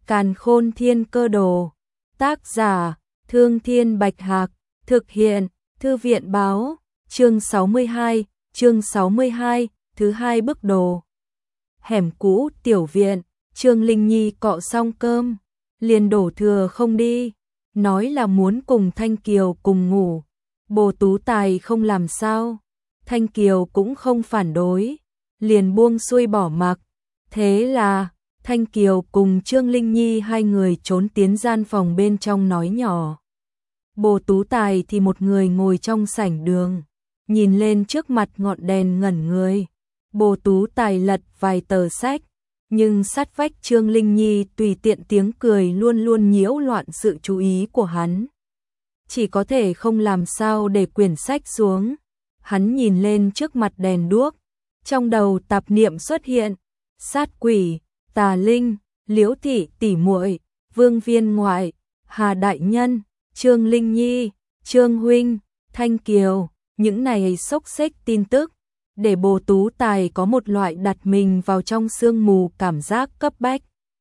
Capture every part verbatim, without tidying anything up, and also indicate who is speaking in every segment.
Speaker 1: Càn Khôn Thiên Cơ Đồ. Tác giả: Thương Thiên Bạch Hạc. Thực hiện: Thư viện báo. Chương sáu mươi hai, chương sáu mươi hai, thứ hai bức đồ. Hẻm cũ tiểu viện, Trương Linh Nhi cọ xong cơm, liền đổ thừa không đi, nói là muốn cùng Thanh Kiều cùng ngủ. Bồ Tú Tài không làm sao, Thanh Kiều cũng không phản đối, liền buông xuôi bỏ mặc. Thế là Thanh Kiều cùng Trương Linh Nhi hai người trốn tiến gian phòng bên trong nói nhỏ. Bồ Tú Tài thì một người ngồi trong sảnh đường, nhìn lên trước mặt ngọn đèn ngẩn người. Bồ Tú Tài lật vài tờ sách, nhưng sát vách Trương Linh Nhi tùy tiện tiếng cười luôn luôn nhiễu loạn sự chú ý của hắn. Chỉ có thể không làm sao để quyển sách xuống. Hắn nhìn lên trước mặt đèn đuốc, trong đầu tạp niệm xuất hiện: Sát Quỷ, Tà Linh, Liễu Thị tỷ muội, Vương Viên ngoại, Hà đại nhân, Trương Linh Nhi, Trương huynh, Thanh Kiều. Những này xốc xếch tin tức để Bồ Tú Tài có một loại đặt mình vào trong sương mù cảm giác cấp bách,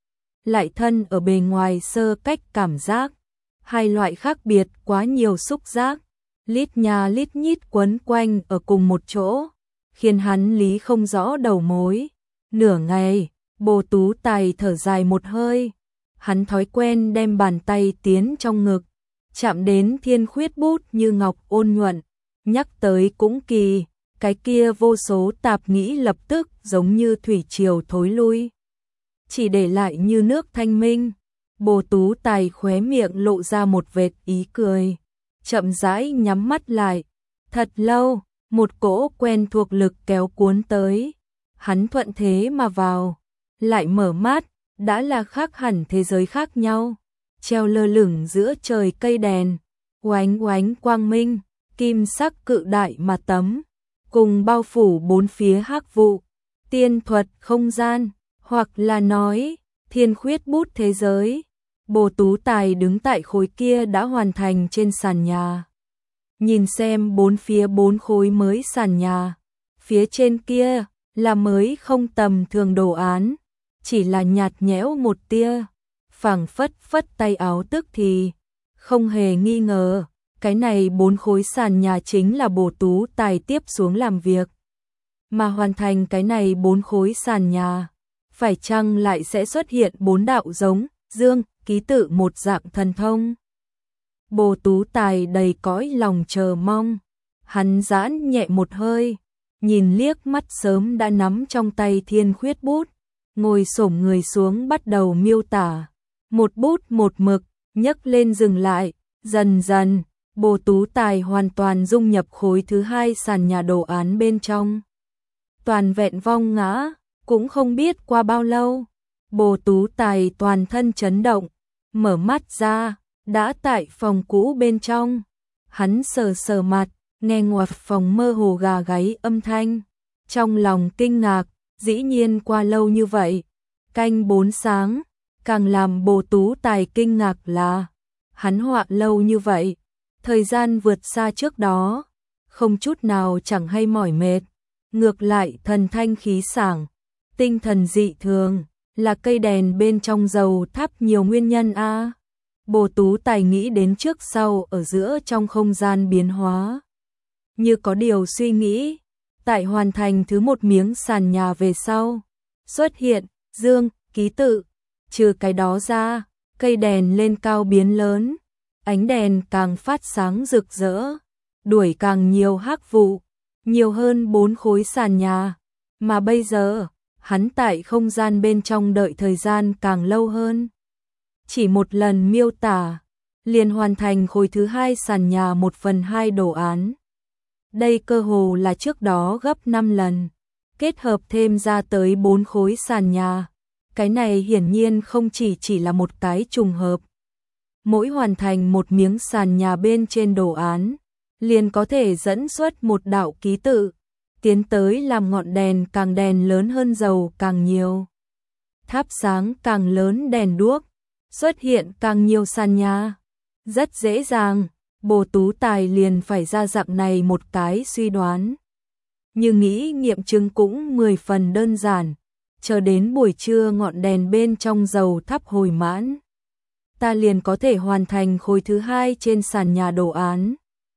Speaker 1: lại thân ở bề ngoài sơ cách cảm giác. Hai loại khác biệt quá nhiều xúc giác, lít nha lít nhít quấn quanh ở cùng một chỗ, khiến hắn lý không rõ đầu mối. Nửa ngày, Bồ Tú Tài thở dài một hơi, hắn thói quen đem bàn tay tiến trong ngực, chạm đến thiên khuyết bút như ngọc ôn nhuận. Nhắc tới cũng kỳ, cái kia vô số tạp nghĩ lập tức giống như thủy triều thối lui, chỉ để lại như nước thanh minh. Bồ Tú Tài khóe miệng lộ ra một vệt ý cười, chậm rãi nhắm mắt lại. Thật lâu, một cỗ quen thuộc lực kéo cuốn tới, hắn thuận thế mà vào, lại mở mắt, đã là khác hẳn thế giới khác nhau, treo lơ lửng giữa trời cây đèn, oánh oánh quang minh, kim sắc cự đại mà tấm, cùng bao phủ bốn phía hắc vụ, tiên thuật không gian, hoặc là nói thiên khuyết bút thế giới. Bồ Tú Tài đứng tại khối kia đã hoàn thành trên sàn nhà, nhìn xem bốn phía bốn khối mới sàn nhà, phía trên kia là mới không tầm thường đồ án, chỉ là nhạt nhẽo một tia, phảng phất phất tay áo tức thì. Không hề nghi ngờ, cái này bốn khối sàn nhà chính là Bồ Tú Tài tiếp xuống làm việc. Mà hoàn thành cái này bốn khối sàn nhà, phải chăng lại sẽ xuất hiện bốn đạo giống dương ký tự một dạng thần thông? Bồ Tú Tài đầy cõi lòng chờ mong, hắn giãn nhẹ một hơi, nhìn liếc mắt sớm đã nắm trong tay thiên khuyết bút, ngồi xổm người xuống bắt đầu miêu tả. Một bút một mực, nhấc lên dừng lại, dần dần, Bồ Tú Tài hoàn toàn dung nhập khối thứ hai sàn nhà đồ án bên trong. Toàn vẹn vong ngã, cũng không biết qua bao lâu, Bồ Tú Tài toàn thân chấn động, mở mắt ra, đã tại phòng cũ bên trong. Hắn sờ sờ mặt, nghe ngoặt phòng mơ hồ gà gáy âm thanh, trong lòng kinh ngạc, dĩ nhiên qua lâu như vậy. Canh bốn sáng, càng làm Bồ Tú Tài kinh ngạc là hắn họa lâu như vậy, thời gian vượt xa trước đó, không chút nào chẳng hay mỏi mệt, ngược lại thần thanh khí sảng, tinh thần dị thường. Là cây đèn bên trong dầu thắp nhiều nguyên nhân a. À. Bồ Tú Tài nghĩ đến trước sau ở giữa trong không gian biến hóa, như có điều suy nghĩ. Tại hoàn thành thứ một miếng sàn nhà về sau, xuất hiện dương ký tự. Trừ cái đó ra, cây đèn lên cao biến lớn, ánh đèn càng phát sáng rực rỡ, đuổi càng nhiều hắc vụ, nhiều hơn bốn khối sàn nhà. Mà bây giờ, hắn tại không gian bên trong đợi thời gian càng lâu hơn. Chỉ một lần miêu tả, liền hoàn thành khối thứ hai sàn nhà một phần hai đồ án. Đây cơ hồ là trước đó gấp năm lần, kết hợp thêm ra tới bốn khối sàn nhà. Cái này hiển nhiên không chỉ chỉ là một cái trùng hợp. Mỗi hoàn thành một miếng sàn nhà bên trên đồ án, liền có thể dẫn xuất một đạo ký tự, tiến tới làm ngọn đèn càng đèn lớn hơn dầu càng nhiều. Thắp sáng càng lớn đèn đuốc, xuất hiện càng nhiều sàn nhà. Rất dễ dàng, Bồ Tú Tài liền phải ra dạng này một cái suy đoán. Nhưng nghĩ nghiệm chứng cũng mười phần đơn giản, chờ đến buổi trưa ngọn đèn bên trong dầu thắp hồi mãn, ta liền có thể hoàn thành khối thứ hai trên sàn nhà đồ án.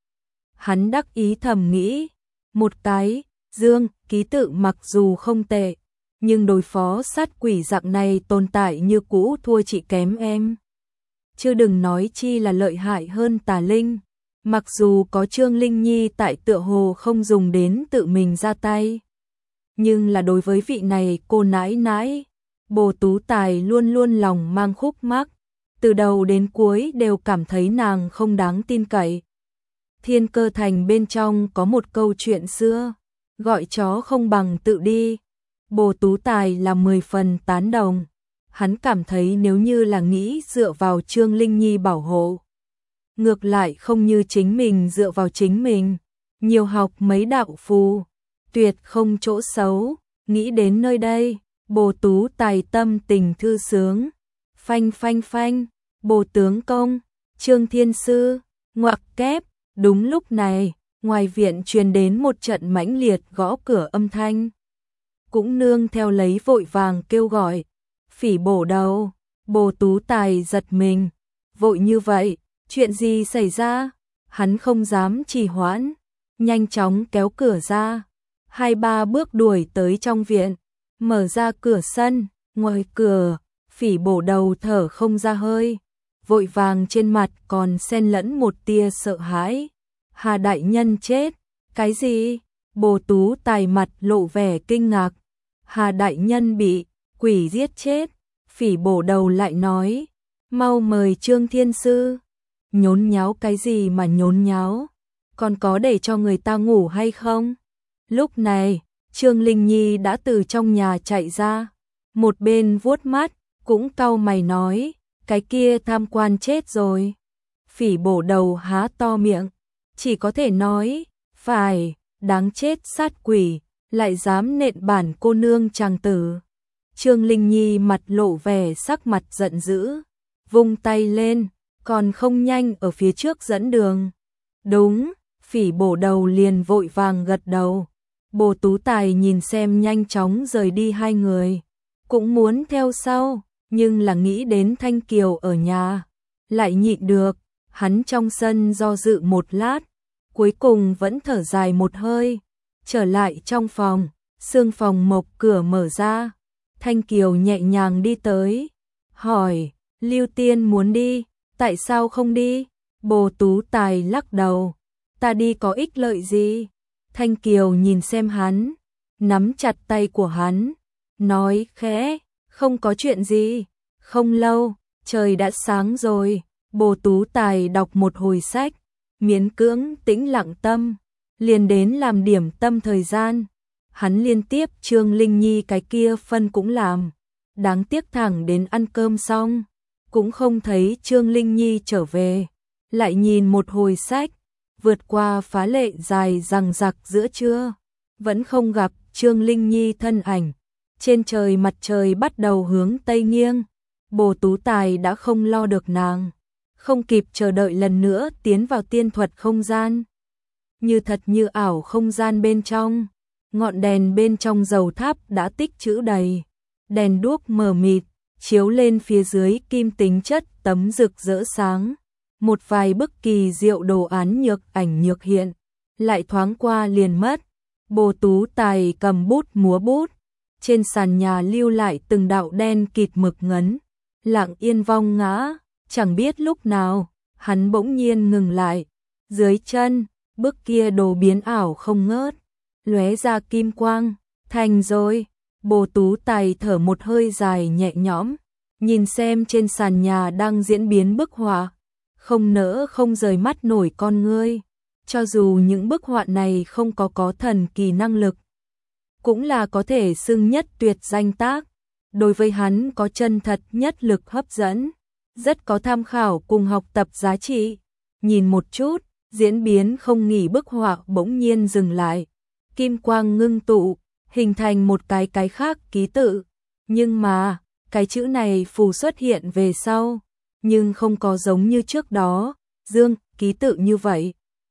Speaker 1: Hắn đắc ý thầm nghĩ, một cái, Dương, ký tự mặc dù không tệ, nhưng đối phó sát quỷ dạng này tồn tại như cũ thua chị kém em. Chứ đừng nói chi là lợi hại hơn Tà Linh, mặc dù có Trương Linh Nhi tại tựa hồ không dùng đến tự mình ra tay. Nhưng là đối với vị này cô nãi nãi, Bồ Tú Tài luôn luôn lòng mang khúc mắc, từ đầu đến cuối đều cảm thấy nàng không đáng tin cậy. Thiên Cơ Thành bên trong có một câu chuyện xưa, gọi chó không bằng tự đi. Bồ Tú Tài là mười phần tán đồng. Hắn cảm thấy nếu như là nghĩ dựa vào Trương Linh Nhi bảo hộ, ngược lại không như chính mình dựa vào chính mình, nhiều học mấy đạo phù, tuyệt không chỗ xấu. Nghĩ đến nơi đây, Bồ Tú Tài tâm tình thư sướng. Phanh phanh phanh, Bồ tướng công, Trương Thiên Sư, ngoặc kép. Đúng lúc này, ngoài viện truyền đến một trận mãnh liệt gõ cửa âm thanh. Cũng nương theo lấy vội vàng kêu gọi, Phỉ Bổ Đầu. Bồ Tú Tài giật mình, vội như vậy, chuyện gì xảy ra? Hắn không dám trì hoãn, nhanh chóng kéo cửa ra, hai ba bước đuổi tới trong viện, mở ra cửa sân, ngoài cửa, Phỉ Bổ Đầu thở không ra hơi, vội vàng trên mặt còn xen lẫn một tia sợ hãi. Hà đại nhân chết, cái gì? Bồ Tú Tài mặt lộ vẻ kinh ngạc. Hà đại nhân bị quỷ giết chết. Phỉ Bổ Đầu lại nói, mau mời Trương Thiên Sư. Nhốn nháo cái gì mà nhốn nháo? Còn có để cho người ta ngủ hay không? Lúc này, Trương Linh Nhi đã từ trong nhà chạy ra, một bên vuốt mắt, cũng cau mày nói, cái kia tham quan chết rồi. Phỉ Bổ Đầu há to miệng, chỉ có thể nói, phải, đáng chết sát quỷ, lại dám nện bản cô nương chàng tử. Trương Linh Nhi mặt lộ vẻ sắc mặt giận dữ, vung tay lên, còn không nhanh ở phía trước dẫn đường. Đúng, Phỉ Bổ Đầu liền vội vàng gật đầu. Bồ Tú Tài nhìn xem nhanh chóng rời đi hai người, cũng muốn theo sau, nhưng là nghĩ đến Thanh Kiều ở nhà, lại nhịn được. Hắn trong sân do dự một lát, cuối cùng vẫn thở dài một hơi, trở lại trong phòng, xương phòng mộc cửa mở ra, Thanh Kiều nhẹ nhàng đi tới, hỏi, Lưu Tiên muốn đi, tại sao không đi? Bồ Tú Tài lắc đầu, ta đi có ích lợi gì? Thanh Kiều nhìn xem hắn, nắm chặt tay của hắn, nói khẽ, không có chuyện gì. Không lâu, trời đã sáng rồi. Bồ Tú Tài đọc một hồi sách, miễn cưỡng tĩnh lặng tâm, liền đến làm điểm tâm thời gian. Hắn liên tiếp Trương Linh Nhi cái kia phân cũng làm, đáng tiếc thẳng đến ăn cơm xong, cũng không thấy Trương Linh Nhi trở về, lại nhìn một hồi sách, vượt qua phá lệ dài dằng dặc giữa trưa, vẫn không gặp Trương Linh Nhi thân ảnh. Trên trời mặt trời bắt đầu hướng tây nghiêng, Bồ Tú Tài đã không lo được nàng, không kịp chờ đợi lần nữa tiến vào tiên thuật không gian. Như thật như ảo không gian bên trong, ngọn đèn bên trong dầu tháp đã tích trữ đầy, đèn đuốc mờ mịt, chiếu lên phía dưới kim tính chất tấm rực rỡ sáng. Một vài bức kỳ diệu đồ án nhược ảnh nhược hiện, lại thoáng qua liền mất. Bồ Tú Tài cầm bút múa bút, trên sàn nhà lưu lại từng đạo đen kịt mực ngấn, lặng yên vong ngã. Chẳng biết lúc nào, hắn bỗng nhiên ngừng lại, dưới chân, bức kia đồ biến ảo không ngớt, lóe ra kim quang, thành rồi. Bồ Tú Tài thở một hơi dài nhẹ nhõm, nhìn xem trên sàn nhà đang diễn biến bức họa, không nỡ không rời mắt nổi con ngươi. Cho dù những bức họa này không có có thần kỳ năng lực, cũng là có thể xưng nhất tuyệt danh tác, đối với hắn có chân thật nhất lực hấp dẫn, rất có tham khảo cùng học tập giá trị. Nhìn một chút, diễn biến không nghỉ bức họa bỗng nhiên dừng lại, kim quang ngưng tụ, hình thành một cái cái khác ký tự, nhưng mà, cái chữ này phù xuất hiện về sau, nhưng không có giống như trước đó, Dương, ký tự như vậy.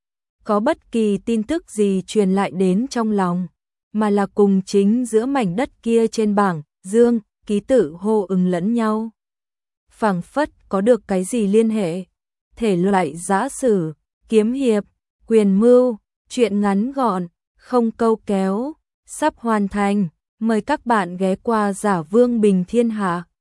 Speaker 1: Có bất kỳ tin tức gì truyền lại đến trong lòng, mà là cùng chính giữa mảnh đất kia trên bảng, dương, ký tự hô ứng lẫn nhau. Phảng phất có được cái gì liên hệ. Thể loại giã sử, kiếm hiệp, quyền mưu, truyện ngắn gọn, không câu kéo, sắp hoàn thành. Mời các bạn ghé qua Giả Vương Bình Thiên Hạ.